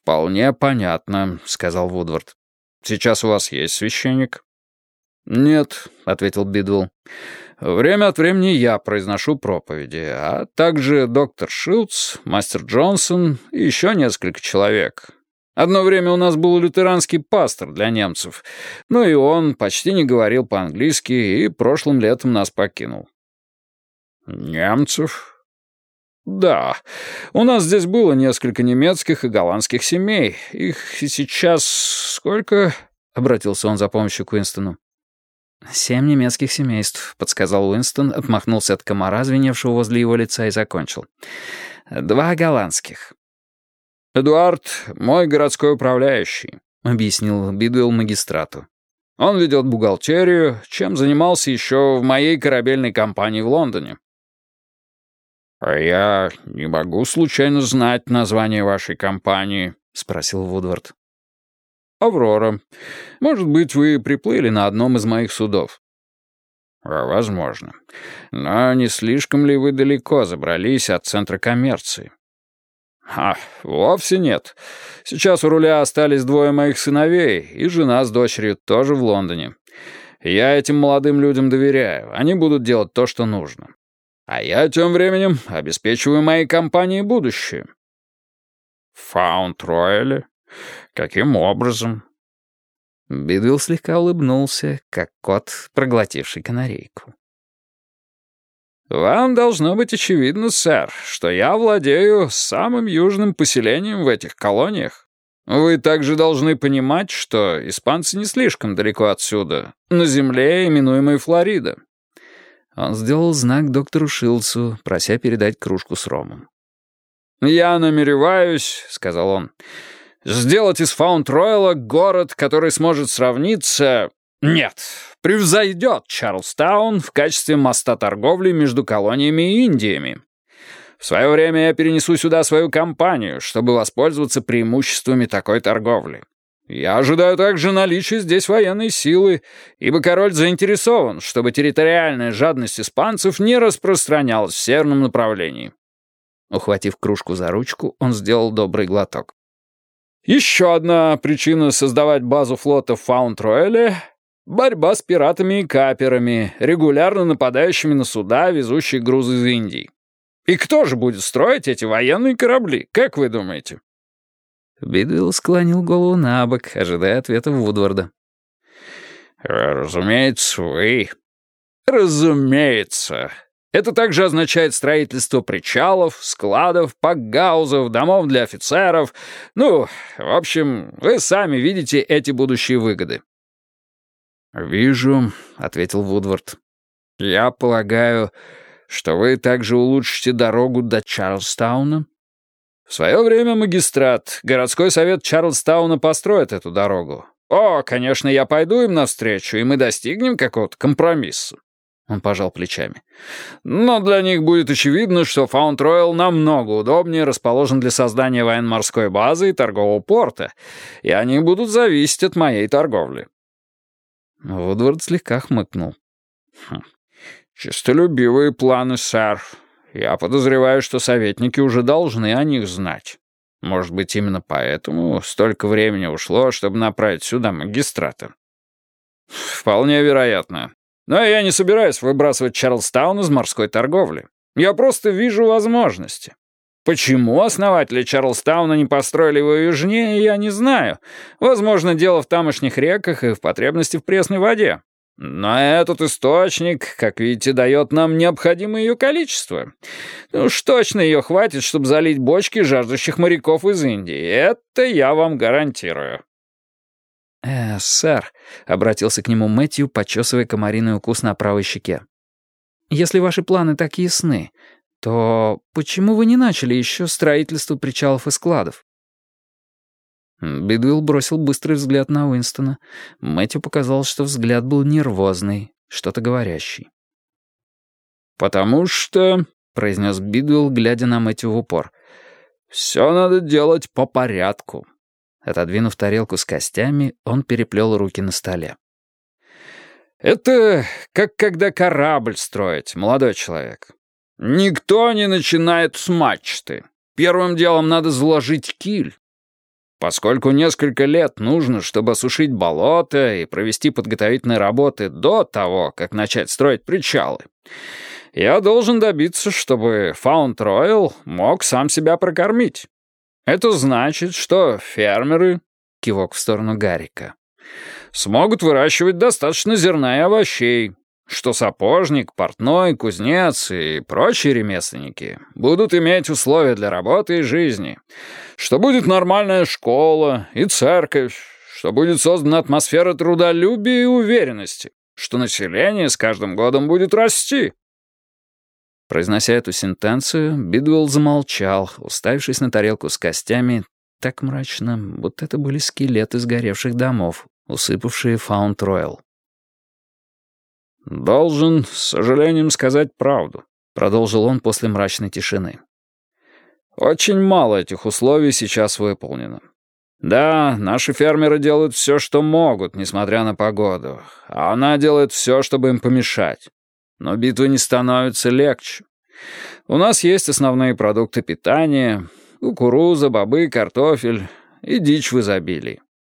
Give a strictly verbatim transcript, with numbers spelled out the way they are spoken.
«Вполне понятно», — сказал Вудвард. «Сейчас у вас есть священник?» «Нет», — ответил Бидуэлл. «Время от времени я произношу проповеди, а также доктор Шилдс, мастер Джонсон и еще несколько человек. Одно время у нас был лютеранский пастор для немцев, но и он почти не говорил по-английски и прошлым летом нас покинул». «Немцев?» «Да, у нас здесь было несколько немецких и голландских семей. Их сейчас сколько?» — обратился он за помощью к Уинстону. «Семь немецких семейств», — подсказал Уинстон, отмахнулся от комара, звеневшего возле его лица, и закончил. «Два голландских». «Эдуард — мой городской управляющий», — объяснил Бидуэлл магистрату. «Он ведет бухгалтерию, чем занимался еще в моей корабельной компании в Лондоне». «А я не могу случайно знать название вашей компании?» — спросил Вудвард. «Аврора. Может быть, вы приплыли на одном из моих судов». «Возможно. Но не слишком ли вы далеко забрались от центра коммерции?» «А, вовсе нет. Сейчас у руля остались двое моих сыновей, и жена с дочерью тоже в Лондоне. Я этим молодым людям доверяю. Они будут делать то, что нужно. А я тем временем обеспечиваю моей компании будущее». «В Фаунд-Рояле? Каким образом?» Бидуэлл слегка улыбнулся, как кот, проглотивший канарейку. «Вам должно быть очевидно, сэр, что я владею самым южным поселением в этих колониях. Вы также должны понимать, что испанцы не слишком далеко отсюда, на земле, именуемой Флорида». Он сделал знак доктору Шилдсу, прося передать кружку с ромом. «Я намереваюсь, — сказал он, — сделать из Фаунд-Ройла город, который сможет сравниться... Нет, превзойдет Чарльстаун в качестве моста торговли между колониями и Индиями. В свое время я перенесу сюда свою компанию, чтобы воспользоваться преимуществами такой торговли. Я ожидаю также наличия здесь военной силы, ибо король заинтересован, чтобы территориальная жадность испанцев не распространялась в северном направлении». Ухватив кружку за ручку, он сделал добрый глоток. «Еще одна причина создавать базу флота в Фаунд-Рояле — борьба с пиратами и каперами, регулярно нападающими на суда, везущие грузы из Индии. И кто же будет строить эти военные корабли, как вы думаете?» Бидуэлл склонил голову на бок, ожидая ответа Вудварда. «Разумеется, вы. Разумеется. Это также означает строительство причалов, складов, пакгаузов, домов для офицеров. Ну, в общем, вы сами видите эти будущие выгоды». «Вижу», — ответил Вудвард. «Я полагаю, что вы также улучшите дорогу до Чарльстауна?» «В свое время магистрат, городской совет Чарльстауна построит эту дорогу. О, конечно, я пойду им навстречу, и мы достигнем какого-то компромисса». Он пожал плечами. «Но для них будет очевидно, что Фаунд-Роял намного удобнее расположен для создания военно-морской базы и торгового порта, и они будут зависеть от моей торговли». Вудвард слегка хмыкнул. Хм. «Честолюбивые планы, сэр. Я подозреваю, что советники уже должны о них знать. Может быть, именно поэтому столько времени ушло, чтобы направить сюда магистрата?» «Вполне вероятно. Но я не собираюсь выбрасывать Чарльстаун из морской торговли. Я просто вижу возможности. Почему основатели Чарльстауна не построили его южнее, я не знаю. Возможно, дело в тамошних реках и в потребности в пресной воде. Но этот источник, как видите, дает нам необходимое ее количество. Ну уж точно ее хватит, чтобы залить бочки жаждущих моряков из Индии. Это я вам гарантирую». «Э, сэр», — обратился к нему Мэтью, почесывая комариный укус на правой щеке. «Если ваши планы так ясны, то почему вы не начали еще строительство причалов и складов?» Бидуэлл бросил быстрый взгляд на Уинстона. Мэтью показалось, что взгляд был нервозный, что-то говорящий. «Потому что», — произнес Бидуэлл, глядя на Мэтью в упор, — «все надо делать по порядку». Отодвинув тарелку с костями, он переплел руки на столе. «Это как когда корабль строить, молодой человек. Никто не начинает с мачты. Первым делом надо заложить киль. Поскольку несколько лет нужно, чтобы осушить болото и провести подготовительные работы до того, как начать строить причалы, я должен добиться, чтобы Фаунд-Ройл мог сам себя прокормить. Это значит, что фермеры, кивок в сторону Гаррика, смогут выращивать достаточно зерна и овощей, что сапожник, портной, кузнец и прочие ремесленники будут иметь условия для работы и жизни, что будет нормальная школа и церковь, что будет создана атмосфера трудолюбия и уверенности, что население с каждым годом будет расти. Произнося эту сентенцию, Бидуэлл замолчал, уставившись на тарелку с костями так мрачно, будто это были скелеты сгоревших домов, усыпавшие Фаунд-Ройл. «Должен, с сожалением, сказать правду», — продолжил он после мрачной тишины. «Очень мало этих условий сейчас выполнено. Да, наши фермеры делают все, что могут, несмотря на погоду, а она делает все, чтобы им помешать. Но битвы не становятся легче. У нас есть основные продукты питания — кукуруза, бобы, картофель и дичь в изобилии.